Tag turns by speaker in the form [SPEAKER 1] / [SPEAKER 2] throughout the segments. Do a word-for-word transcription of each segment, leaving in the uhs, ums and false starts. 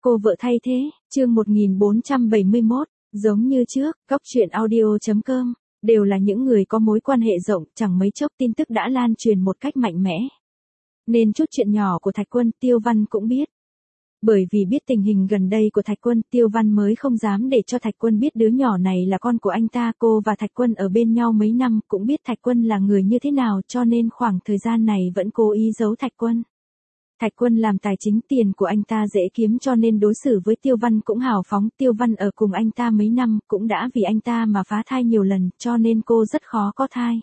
[SPEAKER 1] Cô vợ thay thế, chương một nghìn bốn trăm bảy mươi mốt, giống như trước, góc chuyện audio.com, đều là những người có mối quan hệ rộng, chẳng mấy chốc tin tức đã lan truyền một cách mạnh mẽ. Nên chút chuyện nhỏ của Thạch Quân, Tiêu Văn cũng biết. Bởi vì biết tình hình gần đây của Thạch Quân, Tiêu Văn mới không dám để cho Thạch Quân biết đứa nhỏ này là con của anh ta. Cô và Thạch Quân ở bên nhau mấy năm, cũng biết Thạch Quân là người như thế nào, cho nên khoảng thời gian này vẫn cố ý giấu Thạch Quân. Thạch Quân làm tài chính, tiền của anh ta dễ kiếm cho nên đối xử với Tiêu Văn cũng hào phóng. Tiêu Văn ở cùng anh ta mấy năm, cũng đã vì anh ta mà phá thai nhiều lần, cho nên cô rất khó có thai.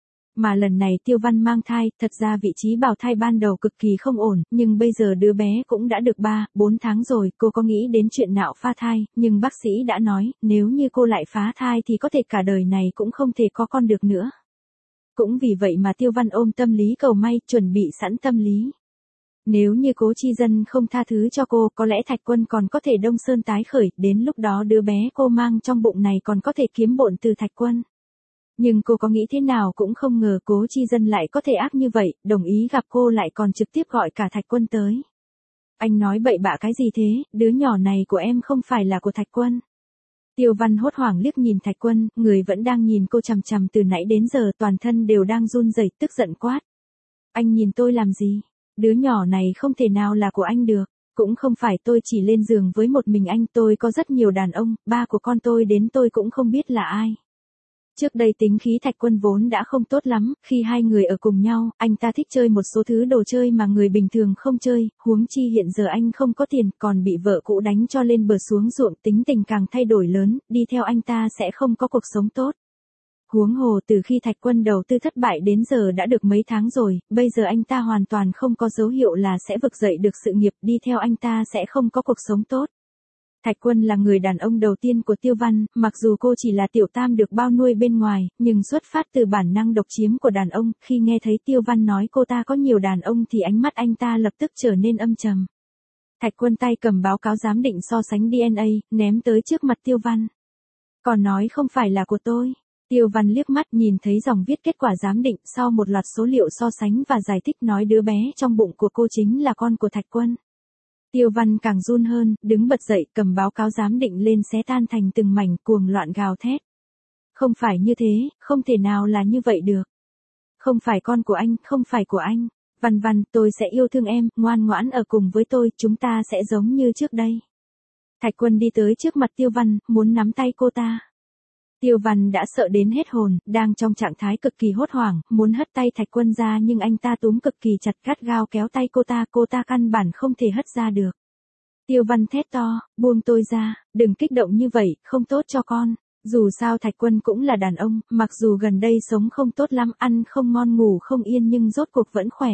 [SPEAKER 1] Mà lần này Tiêu Văn mang thai, thật ra vị trí bào thai ban đầu cực kỳ không ổn, nhưng bây giờ đứa bé cũng đã được ba, bốn tháng rồi. Cô có nghĩ đến chuyện nạo phá thai, nhưng bác sĩ đã nói, nếu như cô lại phá thai thì có thể cả đời này cũng không thể có con được nữa. Cũng vì vậy mà Tiêu Văn ôm tâm lý cầu may, chuẩn bị sẵn tâm lý. Nếu như Cố Chi Dân không tha thứ cho cô, có lẽ Thạch Quân còn có thể đông sơn tái khởi, đến lúc đó đứa bé cô mang trong bụng này còn có thể kiếm bộn từ Thạch Quân. Nhưng cô có nghĩ thế nào cũng không ngờ Cố Chi Dân lại có thể ác như vậy, đồng ý gặp cô lại còn trực tiếp gọi cả Thạch Quân tới. Anh nói bậy bạ cái gì thế, đứa nhỏ này của em không phải là của Thạch Quân. Tiêu Văn hốt hoảng liếc nhìn Thạch Quân, người vẫn đang nhìn cô chằm chằm từ nãy đến giờ, toàn thân đều đang run rẩy, tức giận quát. Anh nhìn tôi làm gì? Đứa nhỏ này không thể nào là của anh được. Cũng không phải, tôi chỉ lên giường với một mình anh, tôi có rất nhiều đàn ông, ba của con tôi đến tôi cũng không biết là ai. Trước đây tính khí Thạch Quân vốn đã không tốt lắm, khi hai người ở cùng nhau, anh ta thích chơi một số thứ đồ chơi mà người bình thường không chơi, huống chi hiện giờ anh không có tiền, còn bị vợ cũ đánh cho lên bờ xuống ruộng, tính tình càng thay đổi lớn, đi theo anh ta sẽ không có cuộc sống tốt. Huống hồ từ khi Thạch Quân đầu tư thất bại đến giờ đã được mấy tháng rồi, bây giờ anh ta hoàn toàn không có dấu hiệu là sẽ vực dậy được sự nghiệp, đi theo anh ta sẽ không có cuộc sống tốt. Thạch Quân là người đàn ông đầu tiên của Tiêu Văn, mặc dù cô chỉ là tiểu tam được bao nuôi bên ngoài, nhưng xuất phát từ bản năng độc chiếm của đàn ông, khi nghe thấy Tiêu Văn nói cô ta có nhiều đàn ông thì ánh mắt anh ta lập tức trở nên âm trầm. Thạch Quân tay cầm báo cáo giám định so sánh đê en a, ném tới trước mặt Tiêu Văn. Còn nói không phải là của tôi. Tiêu Văn liếc mắt nhìn thấy dòng viết kết quả giám định, sau một loạt số liệu so sánh và giải thích nói đứa bé trong bụng của cô chính là con của Thạch Quân. Tiêu Văn càng run hơn, đứng bật dậy, cầm báo cáo giám định lên xé tan thành từng mảnh, cuồng loạn gào thét. Không phải như thế, không thể nào là như vậy được. Không phải con của anh, không phải của anh. Văn Văn, tôi sẽ yêu thương em, ngoan ngoãn ở cùng với tôi, chúng ta sẽ giống như trước đây. Thạch Quân đi tới trước mặt Tiêu Văn, muốn nắm tay cô ta. Tiêu Văn đã sợ đến hết hồn, đang trong trạng thái cực kỳ hốt hoảng, muốn hất tay Thạch Quân ra nhưng anh ta túm cực kỳ chặt, gắt gao kéo tay cô ta, cô ta căn bản không thể hất ra được. Tiêu Văn thét to, buông tôi ra, đừng kích động như vậy, không tốt cho con. Dù sao Thạch Quân cũng là đàn ông, mặc dù gần đây sống không tốt lắm, ăn không ngon ngủ không yên nhưng rốt cuộc vẫn khỏe.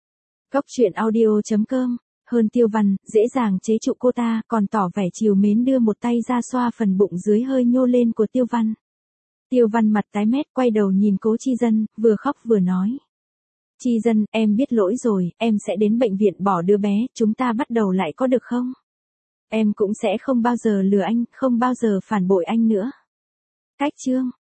[SPEAKER 1] Góc chuyện audio.com, hơn Tiêu Văn, dễ dàng chế trụ cô ta, còn tỏ vẻ trìu mến đưa một tay ra xoa phần bụng dưới hơi nhô lên của Tiêu Văn. Tiêu Văn mặt tái mét, quay đầu nhìn Cố Chi Dân, vừa khóc vừa nói. Chi Dân, em biết lỗi rồi, em sẽ đến bệnh viện bỏ đứa bé, chúng ta bắt đầu lại có được không? Em cũng sẽ không bao giờ lừa anh, không bao giờ phản bội anh nữa. Cách chương.